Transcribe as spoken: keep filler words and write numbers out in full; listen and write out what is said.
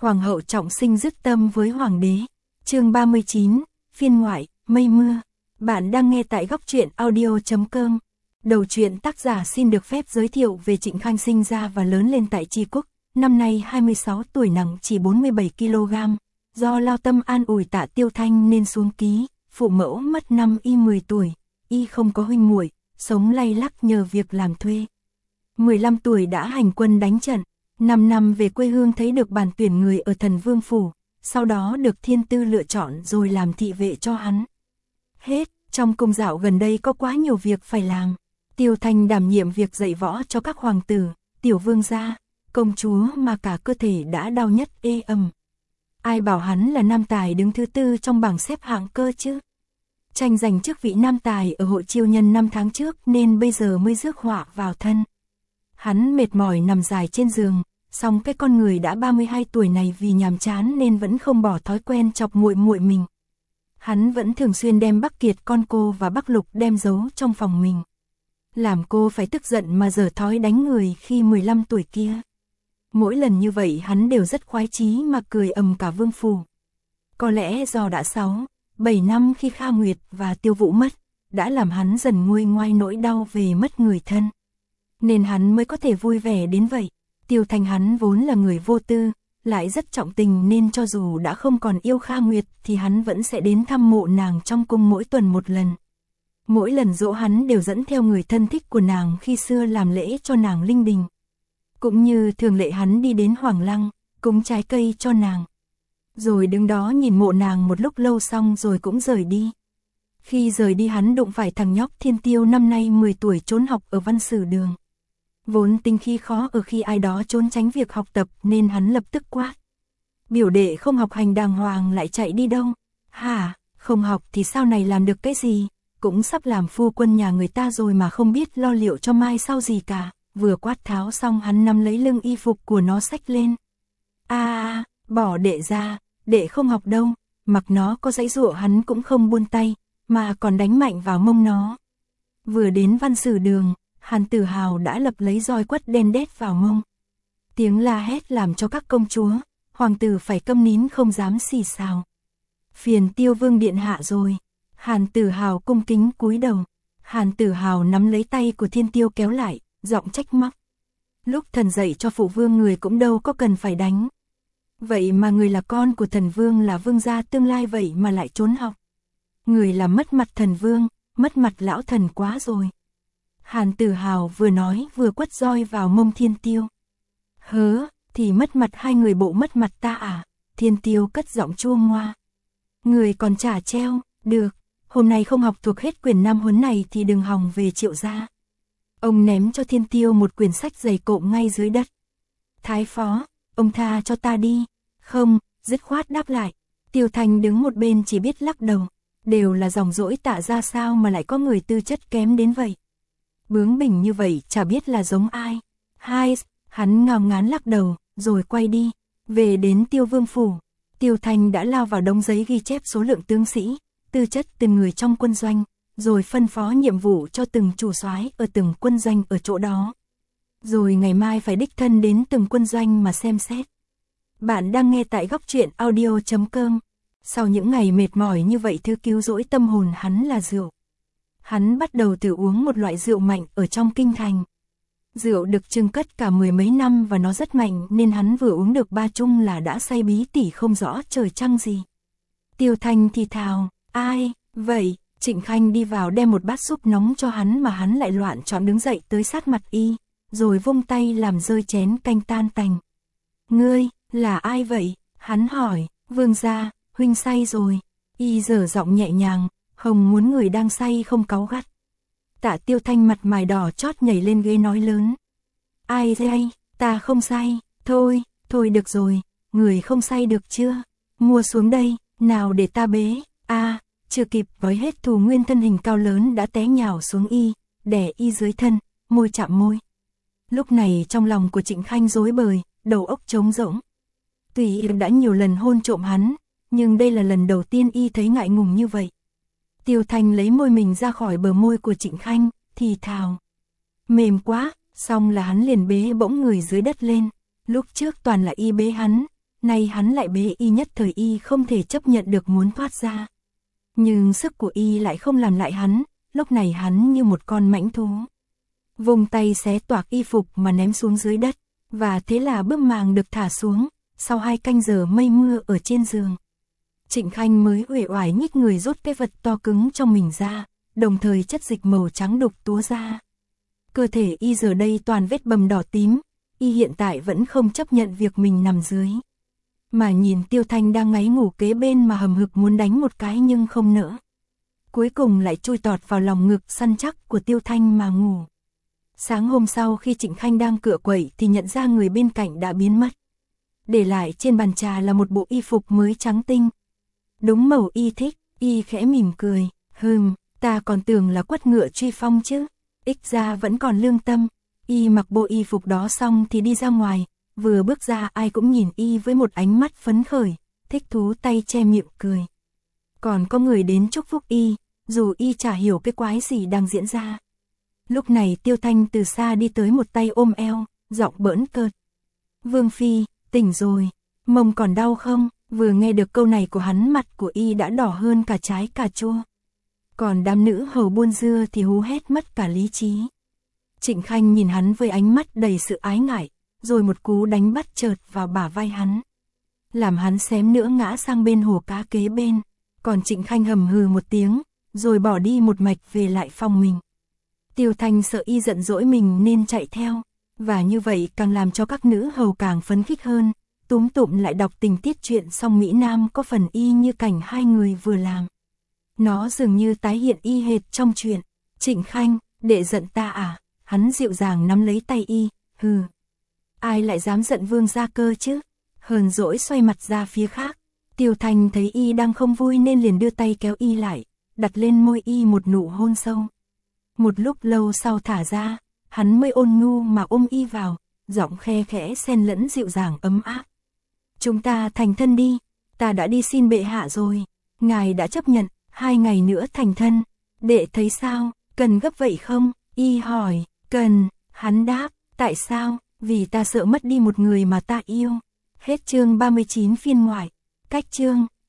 Hoàng hậu trọng sinh dứt tâm với hoàng đế. Chương ba mươi chín, phiên ngoại, mây mưa. Bạn đang nghe tại góc truyện audio chấm com. Đầu truyện tác giả xin được phép giới thiệu về Trịnh Khanh sinh ra và lớn lên tại Tri Quốc, năm nay hai mươi sáu tuổi, nặng chỉ bốn mươi bảy ki lô gam. Do lao tâm an ủi Tạ Tiêu Thanh nên xuống ký, phụ mẫu mất năm y mười tuổi, y không có huynh muội, sống lay lắc nhờ việc làm thuê. mười lăm tuổi đã hành quân đánh trận, năm năm về quê hương thấy được bàn tuyển người ở Thần Vương Phủ, sau đó được Thiên Tư lựa chọn rồi làm thị vệ cho hắn. Hết, trong cung dạo gần đây có quá nhiều việc phải làm. Tiêu Thanh đảm nhiệm việc dạy võ cho các hoàng tử, tiểu vương gia, công chúa mà cả cơ thể đã đau nhất ê ầm. Ai bảo hắn là nam tài đứng thứ tư trong bảng xếp hạng cơ chứ? Tranh giành chức vị nam tài ở hội chiêu nhân năm tháng trước nên bây giờ mới rước họa vào thân. Hắn mệt mỏi nằm dài trên giường, song cái con người đã ba mươi hai tuổi này vì nhàm chán nên vẫn không bỏ thói quen chọc muội muội mình. Hắn vẫn thường xuyên đem Bắc Kiệt con cô và Bắc Lục đem giấu trong phòng mình. Làm cô phải tức giận mà dở thói đánh người khi mười lăm tuổi kia. Mỗi lần như vậy hắn đều rất khoái chí mà cười ầm cả vương phủ. Có lẽ do đã sáu, bảy năm khi Kha Nguyệt và Tiêu Vũ mất, đã làm hắn dần nguôi ngoai nỗi đau về mất người thân. Nên hắn mới có thể vui vẻ đến vậy. Tiêu Thanh hắn vốn là người vô tư, lại rất trọng tình nên cho dù đã không còn yêu Kha Nguyệt thì hắn vẫn sẽ đến thăm mộ nàng trong cung mỗi tuần một lần. Mỗi lần giỗ hắn đều dẫn theo người thân thích của nàng khi xưa làm lễ cho nàng linh đình. Cũng như thường lệ hắn đi đến Hoàng Lăng, cúng trái cây cho nàng. Rồi đứng đó nhìn mộ nàng một lúc lâu xong rồi cũng rời đi. Khi rời đi hắn đụng phải thằng nhóc Thiên Tiêu năm nay mười tuổi trốn học ở Văn Sử Đường. Vốn tính khí khó ở khi ai đó trốn tránh việc học tập nên hắn lập tức quát. Biểu đệ không học hành đàng hoàng lại chạy đi đâu? Hả, không học thì sau này làm được cái gì? Cũng sắp làm phu quân nhà người ta rồi mà không biết lo liệu cho mai sau gì cả. Vừa quát tháo xong hắn nắm lấy lưng y phục của nó xách lên. A à, bỏ đệ ra, đệ không học đâu. Mặc nó có giãy giụa hắn cũng không buông tay, mà còn đánh mạnh vào mông nó. Vừa đến Văn Sử Đường, Hàn Tử Hào đã lập lấy roi quất đen đét vào mông. Tiếng la hét làm cho các công chúa, hoàng tử phải câm nín không dám xì xào. Phiền Tiêu Vương điện hạ rồi. Hàn Tử Hào cung kính cúi đầu. Hàn Tử Hào nắm lấy tay của Thiên Tiêu kéo lại, giọng trách móc. Lúc thần dạy cho phụ vương người cũng đâu có cần phải đánh. Vậy mà người là con của thần vương, là vương gia tương lai, vậy mà lại trốn học. Người là mất mặt thần vương, mất mặt lão thần quá rồi. Hàn Tử Hào vừa nói vừa quất roi vào mông Thiên Tiêu. Hớ, thì mất mặt hai người bộ mất mặt ta à? Thiên Tiêu cất giọng chua ngoa. Người còn trả treo, được, hôm nay không học thuộc hết quyển Nam Huấn này thì đừng hòng về Triệu gia. Ông ném cho Thiên Tiêu một quyển sách dày cộm ngay dưới đất. Thái phó, ông tha cho ta đi. Không, dứt khoát đáp lại. Tiêu Thanh đứng một bên chỉ biết lắc đầu. Đều là dòng dỗi Tạ ra sao mà lại có người tư chất kém đến vậy. Bướng bỉnh như vậy chả biết là giống ai. Hai, hắn ngao ngán lắc đầu, rồi quay đi. Về đến Tiêu Vương Phủ, Tiêu Thanh đã lao vào đống giấy ghi chép số lượng tướng sĩ, tư chất từng người trong quân doanh, rồi phân phó nhiệm vụ cho từng chủ soái ở từng quân doanh ở chỗ đó. Rồi ngày mai phải đích thân đến từng quân doanh mà xem xét. Bạn đang nghe tại góc truyện audio chấm com. Sau những ngày mệt mỏi như vậy, thứ cứu rỗi tâm hồn hắn là rượu. Hắn bắt đầu thử uống một loại rượu mạnh ở trong kinh thành. Rượu được trưng cất cả mười mấy năm và nó rất mạnh nên hắn vừa uống được ba chung là đã say bí tỉ không rõ trời trăng gì. Tiêu Thanh thì thào, ai, vậy? Trịnh Khanh đi vào đem một bát súp nóng cho hắn mà hắn lại loạn trọn đứng dậy tới sát mặt y, rồi vung tay làm rơi chén canh tan tành. Ngươi, là ai vậy? Hắn hỏi. Vương gia, huynh say rồi. Y dở giọng nhẹ nhàng, hồng muốn người đang say không cáu gắt. Tạ Tiêu Thanh mặt mày đỏ chót nhảy lên ghế nói lớn. Ai đây, ta không say, thôi, thôi được rồi, người không say được chưa? Mua xuống đây, nào để ta bế. A à, chưa kịp với hết thù nguyên thân hình cao lớn đã té nhào xuống y, đè y dưới thân, môi chạm môi. Lúc này trong lòng của Trịnh Khanh rối bời, đầu óc trống rỗng. Tuy y đã nhiều lần hôn trộm hắn, nhưng đây là lần đầu tiên y thấy ngại ngùng như vậy. Tiêu Thanh lấy môi mình ra khỏi bờ môi của Trịnh Khanh, thì thào. Mềm quá, xong là hắn liền bế bỗng người dưới đất lên. Lúc trước toàn là y bế hắn, nay hắn lại bế y, nhất thời y không thể chấp nhận được muốn thoát ra. Nhưng sức của y lại không làm lại hắn, lúc này hắn như một con mãnh thú. Vùng tay xé toạc y phục mà ném xuống dưới đất, và thế là bức màn được thả xuống, sau hai canh giờ mây mưa ở trên giường. Trịnh Khanh mới uể oải nhích người rút cái vật to cứng trong mình ra, đồng thời chất dịch màu trắng đục túa ra. Cơ thể y giờ đây toàn vết bầm đỏ tím, y hiện tại vẫn không chấp nhận việc mình nằm dưới. Mà nhìn Tiêu Thanh đang ngáy ngủ kế bên mà hầm hực muốn đánh một cái nhưng không nỡ. Cuối cùng lại chui tọt vào lòng ngực săn chắc của Tiêu Thanh mà ngủ. Sáng hôm sau khi Trịnh Khanh đang cựa quậy thì nhận ra người bên cạnh đã biến mất. Để lại trên bàn trà là một bộ y phục mới trắng tinh. Đúng màu y thích, y khẽ mỉm cười, hừm, ta còn tưởng là quất ngựa truy phong chứ. Ích ra vẫn còn lương tâm. Y mặc bộ y phục đó xong thì đi ra ngoài, vừa bước ra ai cũng nhìn y với một ánh mắt phấn khởi, thích thú tay che miệng cười. Còn có người đến chúc phúc y, dù y chả hiểu cái quái gì đang diễn ra. Lúc này Tiêu Thanh từ xa đi tới, một tay ôm eo, giọng bỡn cợt. Vương Phi, tỉnh rồi, mông còn đau không? Vừa nghe được câu này của hắn, mặt của y đã đỏ hơn cả trái cà chua. Còn đám nữ hầu buôn dưa thì hú hét mất cả lý trí. Trịnh Khanh nhìn hắn với ánh mắt đầy sự ái ngại, rồi một cú đánh bắt chợt vào bả vai hắn. Làm hắn xém nữa ngã sang bên hồ cá kế bên. Còn Trịnh Khanh hầm hừ một tiếng, rồi bỏ đi một mạch về lại phòng mình. Tiêu Thanh sợ y giận dỗi mình nên chạy theo, và như vậy càng làm cho các nữ hầu càng phấn khích hơn, túm tụm lại đọc tình tiết chuyện xong Mỹ Nam có phần y như cảnh hai người vừa làm. Nó dường như tái hiện y hệt trong chuyện. Trịnh Khanh, đệ giận ta à? Hắn dịu dàng nắm lấy tay y, hừ. Ai lại dám giận vương gia cơ chứ? Hờn dỗi xoay mặt ra phía khác. Tiêu Thanh thấy y đang không vui nên liền đưa tay kéo y lại, đặt lên môi y một nụ hôn sâu. Một lúc lâu sau thả ra, hắn mới ôn nhu mà ôm y vào, giọng khe khẽ xen lẫn dịu dàng ấm áp. Chúng ta thành thân đi, ta đã đi xin bệ hạ rồi, ngài đã chấp nhận, hai ngày nữa thành thân, đệ thấy sao, cần gấp vậy không? Y hỏi, cần, hắn đáp, tại sao? Vì ta sợ mất đi một người mà ta yêu. Hết chương ba mươi chín phiên ngoại, cách chương.